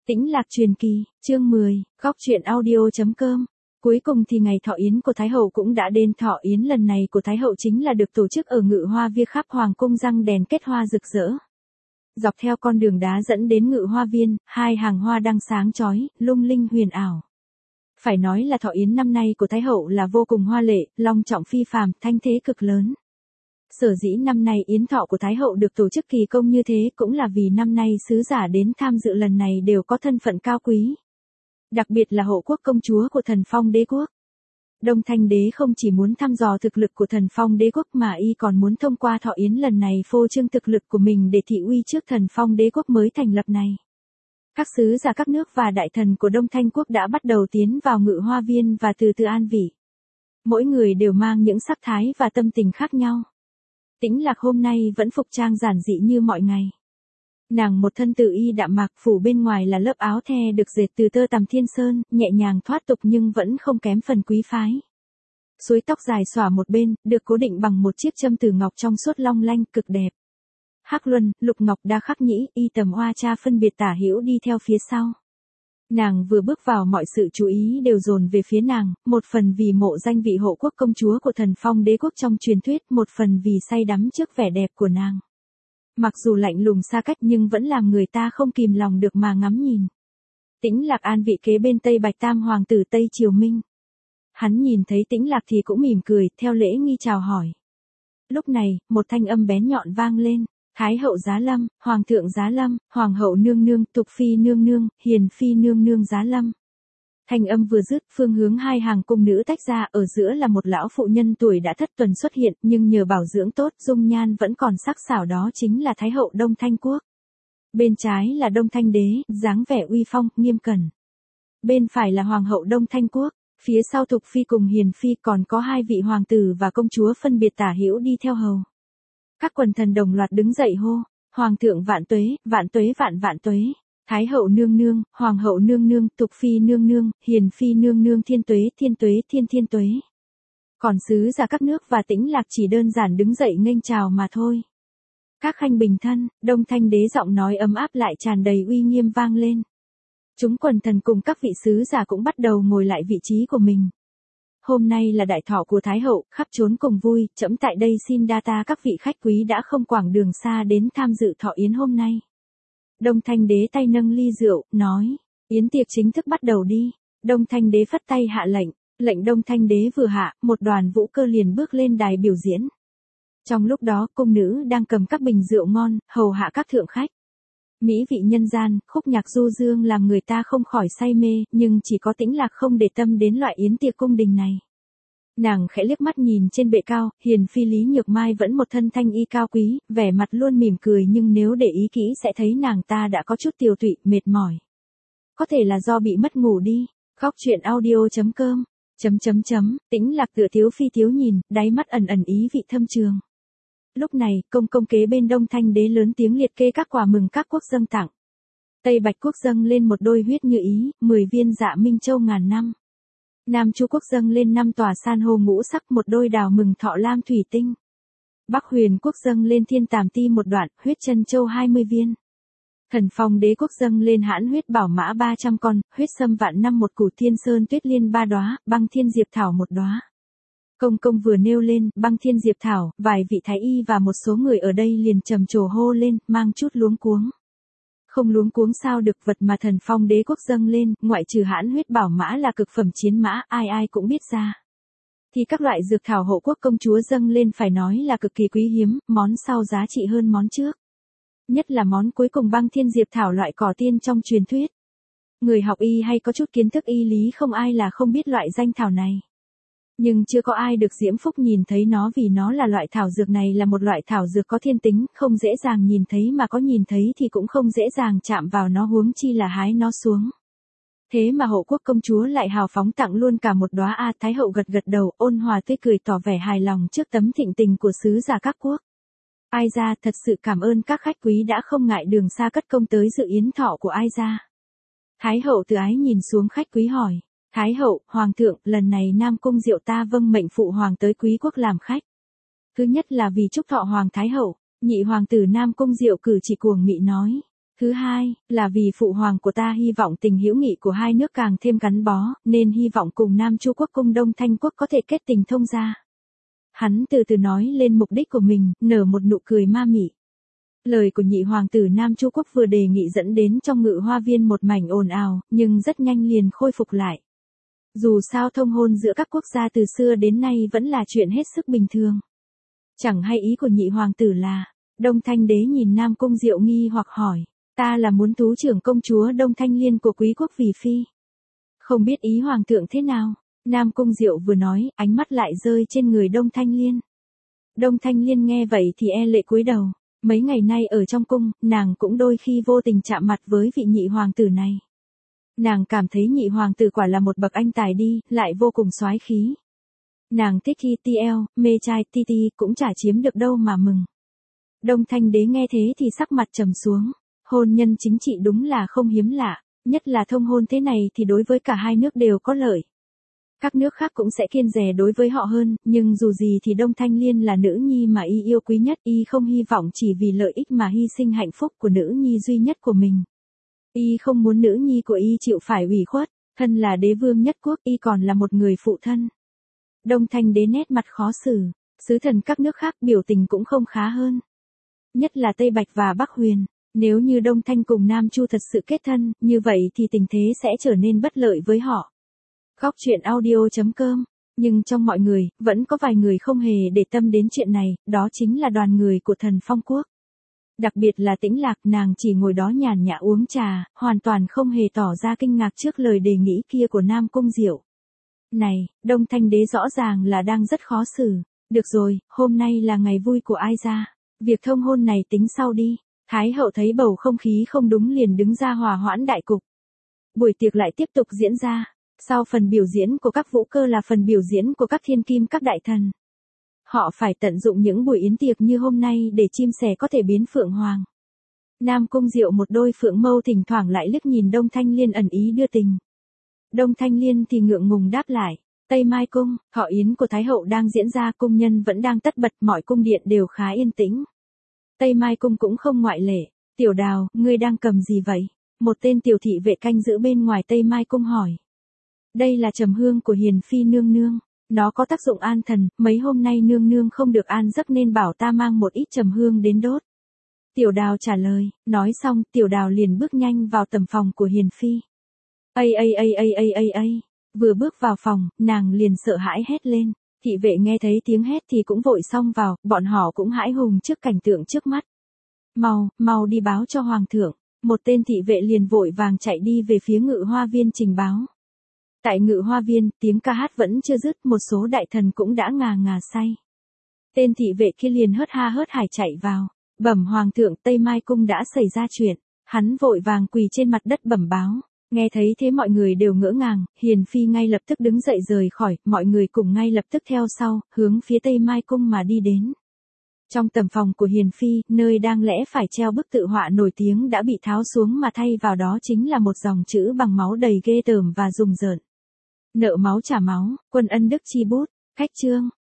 Tĩnh Lạc Truyền Kỳ, chương 10, góc truyện audio.com. Cuối cùng thì ngày thọ yến của Thái Hậu cũng đã đến. Thọ yến lần này của Thái Hậu chính là được tổ chức ở Ngự Hoa Viên, khắp Hoàng cung răng đèn kết hoa rực rỡ. Dọc theo con đường đá dẫn đến Ngự Hoa Viên, hai hàng hoa đăng sáng chói, lung linh huyền ảo. Phải nói là thọ yến năm nay của Thái Hậu là vô cùng hoa lệ, long trọng phi phàm, thanh thế cực lớn. Sở dĩ năm nay yến thọ của Thái Hậu được tổ chức kỳ công như thế cũng là vì năm nay sứ giả đến tham dự lần này đều có thân phận cao quý. Đặc biệt là hộ quốc công chúa của Thần Phong Đế quốc. Đông Thanh Đế không chỉ muốn thăm dò thực lực của Thần Phong Đế quốc mà y còn muốn thông qua thọ yến lần này phô trương thực lực của mình để thị uy trước Thần Phong Đế quốc mới thành lập này. Các sứ giả các nước và đại thần của Đông Thanh quốc đã bắt đầu tiến vào Ngự Hoa Viên và từ từ an vị. Mỗi người đều mang những sắc thái và tâm tình khác nhau. Tĩnh Lạc hôm nay vẫn phục trang giản dị như mọi ngày. Nàng một thân tự y đạm mạc, phủ bên ngoài là lớp áo the được dệt từ tơ tằm thiên sơn, nhẹ nhàng thoát tục nhưng vẫn không kém phần quý phái. Suối tóc dài xõa một bên, được cố định bằng một chiếc châm từ ngọc trong suốt long lanh, cực đẹp. Hắc luân, lục ngọc đa khắc nhĩ, y tầm hoa cha phân biệt tả hữu đi theo phía sau. Nàng vừa bước vào mọi sự chú ý đều dồn về phía nàng, một phần vì mộ danh vị hộ quốc công chúa của Thần Phong Đế quốc trong truyền thuyết, một phần vì say đắm trước vẻ đẹp của nàng. Mặc dù lạnh lùng xa cách nhưng vẫn làm người ta không kìm lòng được mà ngắm nhìn. Tĩnh Lạc an vị kế bên Tây Bạch Tam hoàng tử Tây Triều Minh. Hắn nhìn thấy Tĩnh Lạc thì cũng mỉm cười, theo lễ nghi chào hỏi. Lúc này, một thanh âm bén nhọn vang lên. Thái hậu giá lâm, hoàng thượng giá lâm, hoàng hậu nương nương, tục phi nương nương, hiền phi nương nương giá lâm. Thanh âm vừa dứt, phương hướng hai hàng cung nữ tách ra, ở giữa là một lão phụ nhân tuổi đã thất tuần xuất hiện, nhưng nhờ bảo dưỡng tốt, dung nhan vẫn còn sắc sảo, đó chính là Thái hậu Đông Thanh quốc. Bên trái là Đông Thanh Đế, dáng vẻ uy phong, nghiêm cẩn. Bên phải là hoàng hậu Đông Thanh quốc, phía sau Thục phi cùng hiền phi, còn có hai vị hoàng tử và công chúa phân biệt tả hữu đi theo hầu. Các quần thần đồng loạt đứng dậy hô, hoàng thượng vạn tuế, vạn tuế vạn vạn tuế, thái hậu nương nương, hoàng hậu nương nương, tục phi nương nương, hiền phi nương nương, thiên tuế thiên tuế thiên thiên tuế. Còn sứ giả các nước và Tĩnh Lạc chỉ đơn giản đứng dậy nghênh chào mà thôi. Các khanh bình thân, Đông Thanh Đế giọng nói ấm áp lại tràn đầy uy nghiêm vang lên. Chúng quần thần cùng các vị sứ giả cũng bắt đầu ngồi lại vị trí của mình. Hôm nay là đại thọ của Thái hậu, khắp trốn cùng vui, trẫm tại đây xin đa ta các vị khách quý đã không quảng đường xa đến tham dự thọ yến hôm nay. Đông Thanh Đế tay nâng ly rượu, nói, yến tiệc chính thức bắt đầu đi. Đông Thanh Đế phất tay hạ lệnh, lệnh Đông Thanh Đế vừa hạ, một đoàn vũ cơ liền bước lên đài biểu diễn. Trong lúc đó, cung nữ đang cầm các bình rượu ngon, hầu hạ các thượng khách. Mỹ vị nhân gian, khúc nhạc du dương làm người ta không khỏi say mê, nhưng chỉ có Tĩnh Lạc không để tâm đến loại yến tiệc cung đình này. Nàng khẽ liếc mắt nhìn trên bệ cao, hiền phi Lý Nhược Mai vẫn một thân thanh y cao quý, vẻ mặt luôn mỉm cười, nhưng nếu để ý kỹ sẽ thấy nàng ta đã có chút tiều tụy, mệt mỏi. Có thể là do bị mất ngủ đi. Góc truyện audio.com. Tĩnh Lạc tựa thiếu phi thiếu nhìn, đáy mắt ẩn ẩn ý vị thâm trường. Lúc này, công kế bên Đông Thanh Đế lớn tiếng liệt kê các quà mừng các quốc dâng tặng. Tây Bạch quốc dâng lên một đôi huyết như ý, 10 viên Dạ Minh Châu ngàn năm. Nam Chu quốc dâng lên 5 tòa san hô ngũ sắc, một đôi đào mừng thọ lam thủy tinh. Bắc Huyền quốc dâng lên Thiên Tàm Ti một đoạn, huyết chân châu 20 viên. Thần Phong Đế quốc dâng lên hãn huyết bảo mã 300 con, huyết sâm vạn năm một củ, thiên sơn tuyết liên 3 đóa, băng thiên diệp thảo một đóa. Công vừa nêu lên, băng thiên diệp thảo, vài vị thái y và một số người ở đây liền trầm trồ hô lên, mang chút luống cuống. Không luống cuống sao được, vật mà Thần Phong Đế quốc dâng lên, ngoại trừ hãn huyết bảo mã là cực phẩm chiến mã, ai ai cũng biết ra. Thì các loại dược thảo hộ quốc công chúa dâng lên phải nói là cực kỳ quý hiếm, món sau giá trị hơn món trước. Nhất là món cuối cùng băng thiên diệp thảo, loại cỏ tiên trong truyền thuyết. Người học y hay có chút kiến thức y lý không ai là không biết loại danh thảo này. Nhưng chưa có ai được diễm phúc nhìn thấy nó, vì nó là loại thảo dược này là một loại thảo dược có thiên tính, không dễ dàng nhìn thấy, mà có nhìn thấy thì cũng không dễ dàng chạm vào nó, huống chi là hái nó xuống. Thế mà hộ quốc công chúa lại hào phóng tặng luôn cả một đóa. Thái hậu gật gật đầu, ôn hòa tươi cười tỏ vẻ hài lòng trước tấm thịnh tình của sứ giả các quốc. Ai gia thật sự cảm ơn các khách quý đã không ngại đường xa cất công tới dự yến thọ của Ai gia. Thái hậu từ ái nhìn xuống khách quý hỏi. Thái hậu, hoàng thượng, lần này Nam Cung Diệu ta vâng mệnh phụ hoàng tới quý quốc làm khách. Thứ nhất là vì chúc thọ hoàng thái hậu. Nhị hoàng tử Nam Cung Diệu cử chỉ cuồng mị nói. Thứ hai, là vì phụ hoàng của ta hy vọng tình hữu nghị của hai nước càng thêm gắn bó, nên hy vọng cùng Nam Chu quốc cung Đông Thanh quốc có thể kết tình thông gia. Hắn từ từ nói lên mục đích của mình, nở một nụ cười ma mị. Lời của nhị hoàng tử Nam Chu quốc vừa đề nghị dẫn đến trong Ngự Hoa viên một mảnh ồn ào, nhưng rất nhanh liền khôi phục lại. Dù sao thông hôn giữa các quốc gia từ xưa đến nay vẫn là chuyện hết sức bình thường. Chẳng hay ý của nhị hoàng tử là, Đông Thanh đế nhìn Nam Cung Diệu nghi hoặc hỏi, ta là muốn tú trưởng công chúa Đông Thanh Liên của quý quốc vì phi. Không biết ý hoàng thượng thế nào, Nam Cung Diệu vừa nói, ánh mắt lại rơi trên người Đông Thanh Liên. Đông Thanh Liên nghe vậy thì e lệ cúi đầu, mấy ngày nay ở trong cung, nàng cũng đôi khi vô tình chạm mặt với vị nhị hoàng tử này. Nàng cảm thấy nhị hoàng tử quả là một bậc anh tài đi, lại vô cùng soái khí. Nàng thích khi TL, mê trai Titi cũng chả chiếm được đâu mà mừng. Đông Thanh đế nghe thế thì sắc mặt trầm xuống. Hôn nhân chính trị đúng là không hiếm lạ, nhất là thông hôn thế này thì đối với cả hai nước đều có lợi. Các nước khác cũng sẽ kiêng dè đối với họ hơn, nhưng dù gì thì Đông Thanh Liên là nữ nhi mà y yêu quý nhất, y không hy vọng chỉ vì lợi ích mà hy sinh hạnh phúc của nữ nhi duy nhất của mình. Y không muốn nữ nhi của y chịu phải ủy khuất, thân là đế vương nhất quốc y còn là một người phụ thân. Đông Thanh đế nét mặt khó xử, sứ thần các nước khác biểu tình cũng không khá hơn. Nhất là Tây Bạch và Bắc Huyền, nếu như Đông Thanh cùng Nam Chu thật sự kết thân, như vậy thì tình thế sẽ trở nên bất lợi với họ. Góc truyện audio.com. Nhưng trong mọi người, vẫn có vài người không hề để tâm đến chuyện này, đó chính là đoàn người của Thần Phong quốc. Đặc biệt là Tĩnh Lạc, nàng chỉ ngồi đó nhàn nhã uống trà, hoàn toàn không hề tỏ ra kinh ngạc trước lời đề nghị kia của Nam Cung Diệu. Này, Đông Thanh đế rõ ràng là đang rất khó xử. Được rồi, hôm nay là ngày vui của ai ra. Việc thông hôn này tính sau đi. Thái hậu thấy bầu không khí không đúng liền đứng ra hòa hoãn đại cục. Buổi tiệc lại tiếp tục diễn ra. Sau phần biểu diễn của các vũ cơ là phần biểu diễn của các thiên kim các đại thần. Họ phải tận dụng những buổi yến tiệc như hôm nay để chim sẻ có thể biến phượng hoàng. Nam Cung Diệu một đôi phượng mâu thỉnh thoảng lại liếc nhìn Đông Thanh Liên ẩn ý đưa tình. Đông Thanh Liên thì ngượng ngùng đáp lại. Tây Mai Cung, thọ yến của Thái hậu đang diễn ra, cung nhân vẫn đang tất bật, mọi cung điện đều khá yên tĩnh. Tây Mai Cung cũng không ngoại lệ. Tiểu Đào, ngươi đang cầm gì vậy? Một tên tiểu thị vệ canh giữ bên ngoài Tây Mai Cung hỏi. Đây là trầm hương của Hiền Phi nương nương. Nó có tác dụng an thần, mấy hôm nay nương nương không được an giấc nên bảo ta mang một ít trầm hương đến đốt. Tiểu Đào trả lời, nói xong, Tiểu Đào liền bước nhanh vào tầm phòng của Hiền Phi. Vừa bước vào phòng, nàng liền sợ hãi hét lên. Thị vệ nghe thấy tiếng hét thì cũng vội xông vào, bọn họ cũng hãi hùng trước cảnh tượng trước mắt. Mau đi báo cho hoàng thượng. Một tên thị vệ liền vội vàng chạy đi về phía Ngự Hoa viên trình báo. Tại Ngự Hoa viên, tiếng ca hát vẫn chưa dứt, một số đại thần cũng đã ngà say. Tên thị vệ kia liền hớt ha hớt hải chạy vào. Bẩm hoàng thượng, Tây Mai Cung đã xảy ra chuyện. Hắn vội vàng quỳ trên mặt đất bẩm báo. Nghe thấy thế mọi người đều ngỡ ngàng, Hiền Phi ngay lập tức đứng dậy rời khỏi, mọi người cùng ngay lập tức theo sau, hướng phía Tây Mai Cung mà đi đến. Trong tầm phòng của Hiền Phi, nơi đang lẽ phải treo bức tự họa nổi tiếng đã bị tháo xuống mà thay vào đó chính là một dòng chữ bằng máu đầy ghê tởm và rùng rợn. Nợ máu trả máu, quân ân đức chi bút, cách chương.